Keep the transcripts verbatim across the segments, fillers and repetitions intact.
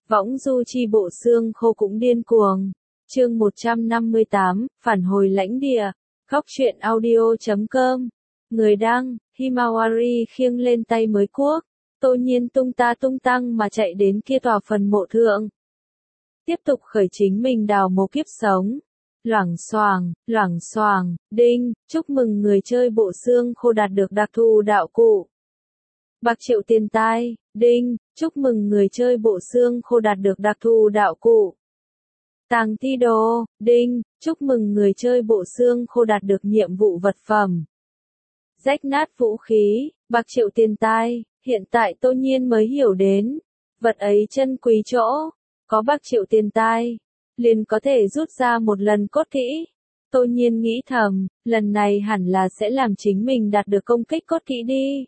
Võng du chi bộ xương khô cũng điên cuồng. Chương một trăm năm mươi tám, phản hồi lãnh địa. Góc truyện audio chấm com. Người đăng, Himawari khiêng lên tay mới cuốc. Tô Nhiên tung ta tung tăng mà chạy đến kia tòa phần mộ thượng. Tiếp tục khởi chính mình đào mộ kiếp sống. Loảng xoàng, loảng xoàng, đinh, chúc mừng người chơi bộ xương khô đạt được đặc thù đạo cụ. Bạc triệu tiền tai, đinh, chúc mừng người chơi bộ xương khô đạt được đặc thù đạo cụ. Tàng thi đồ, đinh, chúc mừng người chơi bộ xương khô đạt được nhiệm vụ vật phẩm. Rách nát vũ khí, bạc triệu tiền tai, hiện tại Tô Nhiên mới hiểu đến. Vật ấy chân quý chỗ, có bạc triệu tiền tai, liền có thể rút ra một lần cốt kỹ. Tô Nhiên nghĩ thầm, lần này hẳn là sẽ làm chính mình đạt được công kích cốt kỹ đi.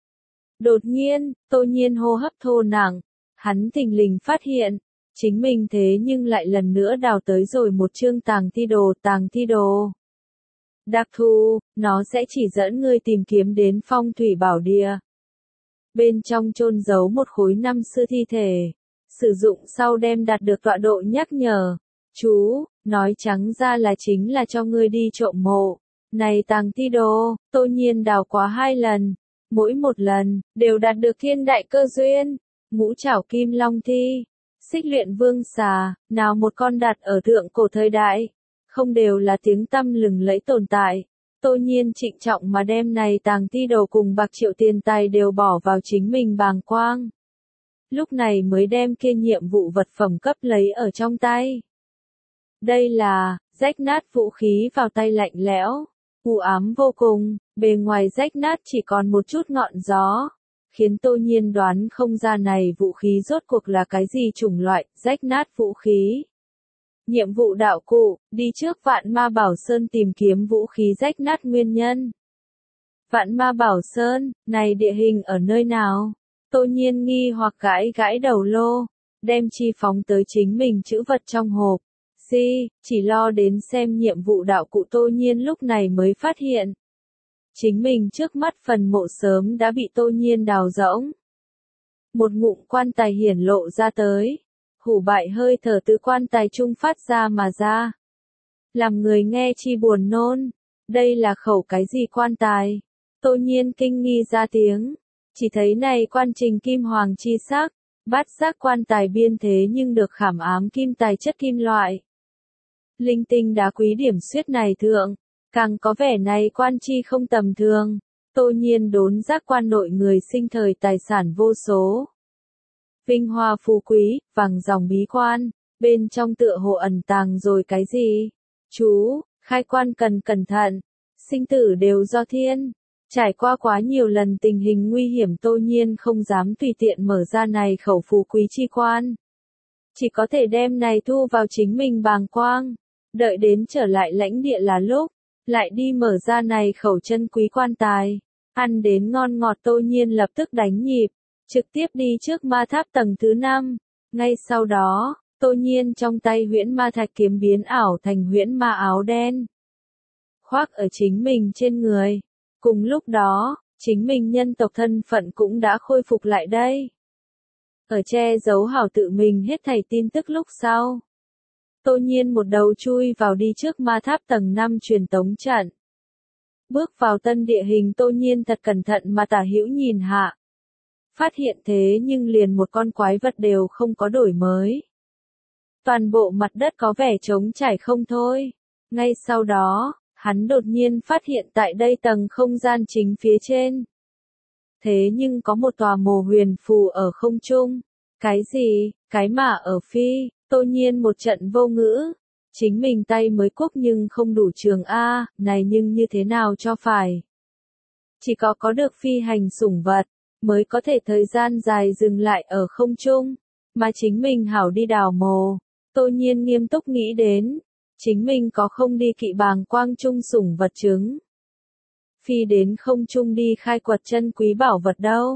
Đột nhiên, Tô Nhiên hô hấp thô nặng, hắn thình lình phát hiện, chính mình thế nhưng lại lần nữa đào tới rồi một chương tàng thi đồ, tàng thi đồ. Đặc thù, nó sẽ chỉ dẫn ngươi tìm kiếm đến phong thủy bảo địa. Bên trong chôn giấu một khối năm xưa thi thể, sử dụng sau đem đạt được tọa độ nhắc nhở. Chú, nói trắng ra là chính là cho ngươi đi trộm mộ. Này tàng thi đồ, Tô Nhiên đào quá hai lần. Mỗi một lần, đều đạt được thiên đại cơ duyên. Ngũ trảo kim long thi, xích luyện vương xà, nào một con đặt ở thượng cổ thời đại. Không đều là tiếng tăm lừng lẫy tồn tại. Tô Nhiên trịnh trọng mà đem này tàng thi đồ cùng bạc triệu tiền tài đều bỏ vào chính mình bàng quang. Lúc này mới đem kia nhiệm vụ vật phẩm cấp lấy ở trong tay. Đây là, rách nát vũ khí vào tay lạnh lẽo, u ám vô cùng, bề ngoài rách nát chỉ còn một chút ngọn gió, khiến Tô Nhiên đoán không ra này vũ khí rốt cuộc là cái gì chủng loại, rách nát vũ khí. Nhiệm vụ đạo cụ, đi trước Vạn Ma Bảo Sơn tìm kiếm vũ khí rách nát nguyên nhân. Vạn Ma Bảo Sơn, này địa hình ở nơi nào? Tô Nhiên nghi hoặc gãi gãi đầu lô, đem chi phóng tới chính mình chữ vật trong hộp. Si, chỉ lo đến xem nhiệm vụ đạo cụ Tô Nhiên lúc này mới phát hiện. Chính mình trước mắt phần mộ sớm đã bị Tô Nhiên đào rỗng. Một ngụm quan tài hiển lộ ra tới. Hủ bại hơi thở từ quan tài trung phát ra mà ra. Làm người nghe chi buồn nôn. Đây là khẩu cái gì quan tài? Tô Nhiên kinh nghi ra tiếng. Chỉ thấy này quan trình kim hoàng chi sắc. Bát giác quan tài biên thế nhưng được khảm ám kim tài chất kim loại. Linh tinh đá quý điểm xuyết này thượng. Càng có vẻ này quan chi không tầm thường. Tô Nhiên đốn giác quan nội người sinh thời tài sản vô số. Vinh hoa phú quý, vàng dòng bí quan, bên trong tựa hồ ẩn tàng rồi cái gì? Chú, khai quan cần cẩn thận, sinh tử đều do thiên. Trải qua quá nhiều lần tình hình nguy hiểm Tô Nhiên không dám tùy tiện mở ra này khẩu phú quý chi quan. Chỉ có thể đem này thu vào chính mình bàng quang, đợi đến trở lại lãnh địa là lúc, lại đi mở ra này khẩu chân quý quan tài. Ăn đến ngon ngọt Tô Nhiên lập tức đánh nhịp. Trực tiếp đi trước ma tháp tầng thứ năm. Ngay sau đó, Tô Nhiên trong tay huyễn ma thạch kiếm biến ảo thành huyễn ma áo đen. Khoác ở chính mình trên người. Cùng lúc đó, chính mình nhân tộc thân phận cũng đã khôi phục lại đây. Ở che giấu hảo tự mình hết thảy tin tức lúc sau. Tô Nhiên một đầu chui vào đi trước ma tháp tầng năm truyền tống trận. Bước vào tân địa hình Tô Nhiên thật cẩn thận mà tả hữu nhìn hạ. Phát hiện thế nhưng liền một con quái vật đều không có đổi mới. Toàn bộ mặt đất có vẻ trống trải không thôi. Ngay sau đó, hắn đột nhiên phát hiện tại đây tầng không gian chính phía trên. Thế nhưng có một tòa mồ huyền phù ở không trung. Cái gì, cái mà ở phi, Tô Nhiên một trận vô ngữ. Chính mình tay mới quốc nhưng không đủ trường A, này nhưng như thế nào cho phải. Chỉ có có được phi hành sủng vật, mới có thể thời gian dài dừng lại ở không trung, mà chính mình hảo đi đào mồ. Tô Nhiên nghiêm túc nghĩ đến, chính mình có không đi kỵ bàng quang trung sủng vật chứng. Phi đến không trung đi khai quật chân quý bảo vật đâu.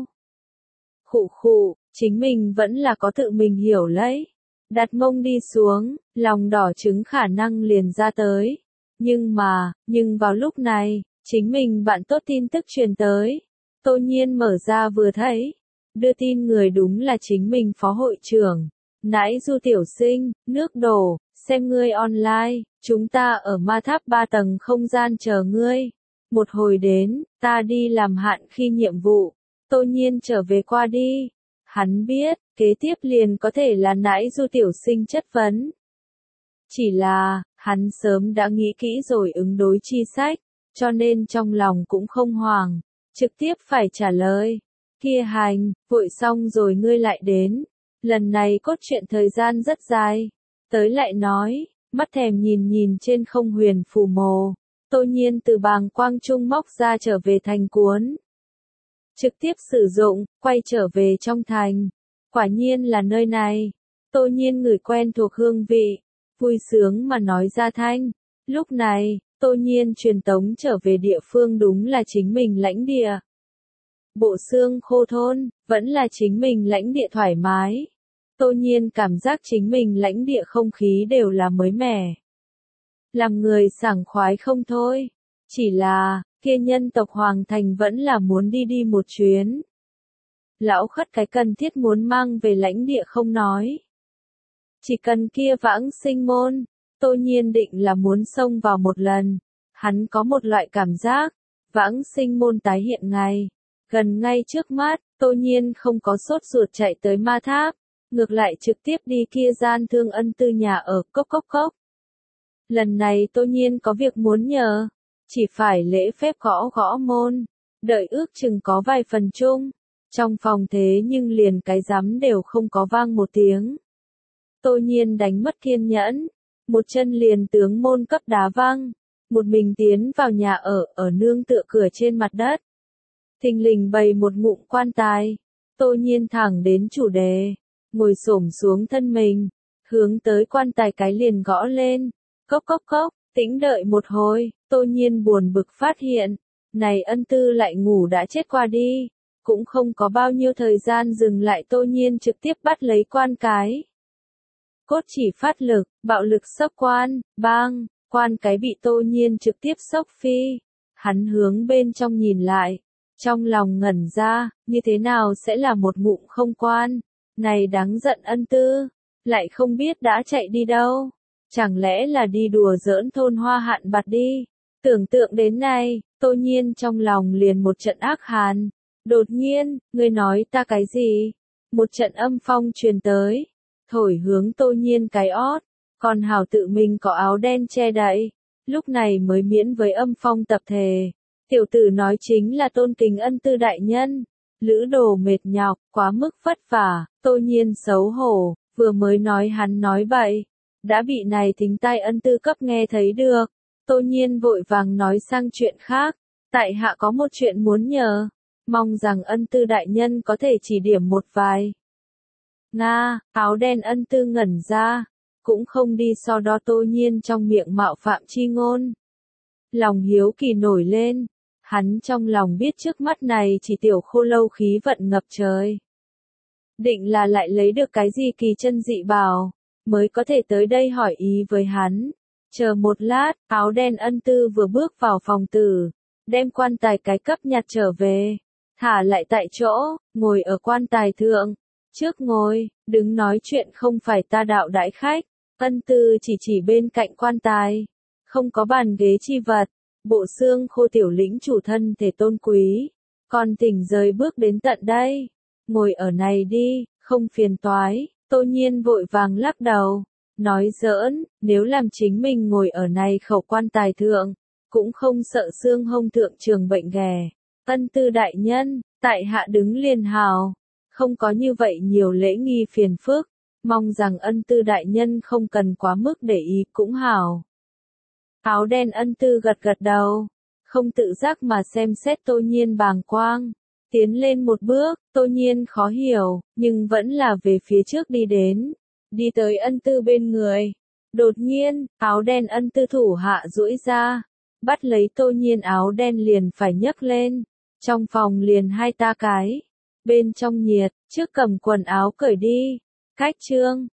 Khụ khụ, chính mình vẫn là có tự mình hiểu lấy. Đặt mông đi xuống, lòng đỏ trứng khả năng liền ra tới. Nhưng mà, nhưng vào lúc này, chính mình bạn tốt tin tức truyền tới. Tô Nhiên mở ra vừa thấy, đưa tin người đúng là chính mình phó hội trưởng. Nãi Du tiểu sinh, nước đổ, xem ngươi online, chúng ta ở ma tháp ba tầng không gian chờ ngươi. Một hồi đến, ta đi làm hạn khi nhiệm vụ, Tô Nhiên trở về qua đi. Hắn biết, kế tiếp liền có thể là Nãi Du tiểu sinh chất vấn. Chỉ là, hắn sớm đã nghĩ kỹ rồi ứng đối chi sách, cho nên trong lòng cũng không hoảng, trực tiếp phải trả lời. Kia hành, vội xong rồi ngươi lại đến. Lần này cốt truyện thời gian rất dài. Tới lại nói, mắt thèm nhìn nhìn trên không huyền phù mồ. Tô Nhiên từ bàng quang trung móc ra trở về thành cuốn. Trực tiếp sử dụng, quay trở về trong thành. Quả nhiên là nơi này. Tô Nhiên ngửi quen thuộc hương vị. Vui sướng mà nói ra thanh. Lúc này, Tô Nhiên truyền tống trở về địa phương đúng là chính mình lãnh địa. Bộ xương khô thôn, vẫn là chính mình lãnh địa thoải mái. Tô Nhiên cảm giác chính mình lãnh địa không khí đều là mới mẻ. Làm người sảng khoái không thôi. Chỉ là, kia nhân tộc Hoàng Thành vẫn là muốn đi đi một chuyến. Lão khất cái cần thiết muốn mang về lãnh địa không nói. Chỉ cần kia vãng sinh môn, Tô Nhiên định là muốn xông vào một lần. Hắn có một loại cảm giác, vãng sinh môn tái hiện ngày. Gần ngay trước mắt, Tô Nhiên không có sốt ruột chạy tới ma tháp, ngược lại trực tiếp đi kia gian Thương Ân Tư nhà ở cốc cốc cốc. Lần này Tô Nhiên có việc muốn nhờ, chỉ phải lễ phép gõ gõ môn, đợi ước chừng có vài phần chung. Trong phòng thế nhưng liền cái rắm đều không có vang một tiếng. Tô Nhiên đánh mất kiên nhẫn, một chân liền tướng môn cấp đá văng, một mình tiến vào nhà ở, ở nương tựa cửa trên mặt đất. Thình lình bày một ngụm quan tài, Tô Nhiên thẳng đến chủ đề, ngồi xổm xuống thân mình, hướng tới quan tài cái liền gõ lên, cốc cốc cốc, tĩnh đợi một hồi, Tô Nhiên buồn bực phát hiện, này Ân Tư lại ngủ đã chết qua đi, cũng không có bao nhiêu thời gian dừng lại. Tô Nhiên trực tiếp bắt lấy quan cái. Cốt chỉ phát lực, bạo lực sốc quan, bang, quan cái bị Tô Nhiên trực tiếp sốc phi, hắn hướng bên trong nhìn lại. Trong lòng ngẩn ra, như thế nào sẽ là một ngụm không quan, này đáng giận Ân Tư, lại không biết đã chạy đi đâu, chẳng lẽ là đi đùa giỡn thôn Hoa Hạn Bạt đi. Tưởng tượng đến này, Tô Nhiên trong lòng liền một trận ác hàn, đột nhiên, ngươi nói ta cái gì? Một trận âm phong truyền tới, thổi hướng Tô Nhiên cái ót, còn hảo tự mình có áo đen che đậy, lúc này mới miễn với âm phong tập thể. Tiểu tử nói chính là tôn kính Ân Tư đại nhân. Lữ đồ mệt nhọc, quá mức vất vả, Tô Nhiên xấu hổ, vừa mới nói hắn nói bậy, đã bị này thính tai Ân Tư cấp nghe thấy được. Tô Nhiên vội vàng nói sang chuyện khác, tại hạ có một chuyện muốn nhờ, mong rằng Ân Tư đại nhân có thể chỉ điểm một vài. Nga, áo đen Ân Tư ngẩn ra, cũng không đi so đo Tô Nhiên trong miệng mạo phạm chi ngôn. Lòng hiếu kỳ nổi lên. Hắn trong lòng biết trước mắt này chỉ tiểu khô lâu khí vận ngập trời. Định là lại lấy được cái gì kỳ chân dị bảo, mới có thể tới đây hỏi ý với hắn. Chờ một lát, áo đen Ân Tư vừa bước vào phòng tử, đem quan tài cái cấp nhặt trở về, thả lại tại chỗ, ngồi ở quan tài thượng. Trước ngồi, đứng nói chuyện không phải ta đạo đãi khách. Ân Tư chỉ chỉ bên cạnh quan tài, không có bàn ghế chi vật. Bộ xương khô tiểu lĩnh chủ thân thể tôn quý, còn tỉnh rời bước đến tận đây, ngồi ở này đi, không phiền toái. Tô Nhiên vội vàng lắc đầu, nói giỡn, nếu làm chính mình ngồi ở này khẩu quan tài thượng, cũng không sợ xương hông thượng trường bệnh ghè. Ân Tư đại nhân, tại hạ đứng liền hào, không có như vậy nhiều lễ nghi phiền phức, mong rằng Ân Tư đại nhân không cần quá mức để ý cũng hào. Áo đen Ân Tư gật gật đầu, không tự giác mà xem xét Tô Nhiên bàng quang, tiến lên một bước. Tô Nhiên khó hiểu, nhưng vẫn là về phía trước đi đến, đi tới Ân Tư bên người. Đột nhiên, áo đen Ân Tư thủ hạ duỗi ra, bắt lấy Tô Nhiên áo đen liền phải nhấc lên, trong phòng liền hai ta cái, bên trong nhiệt, trước cầm quần áo cởi đi, cách chương.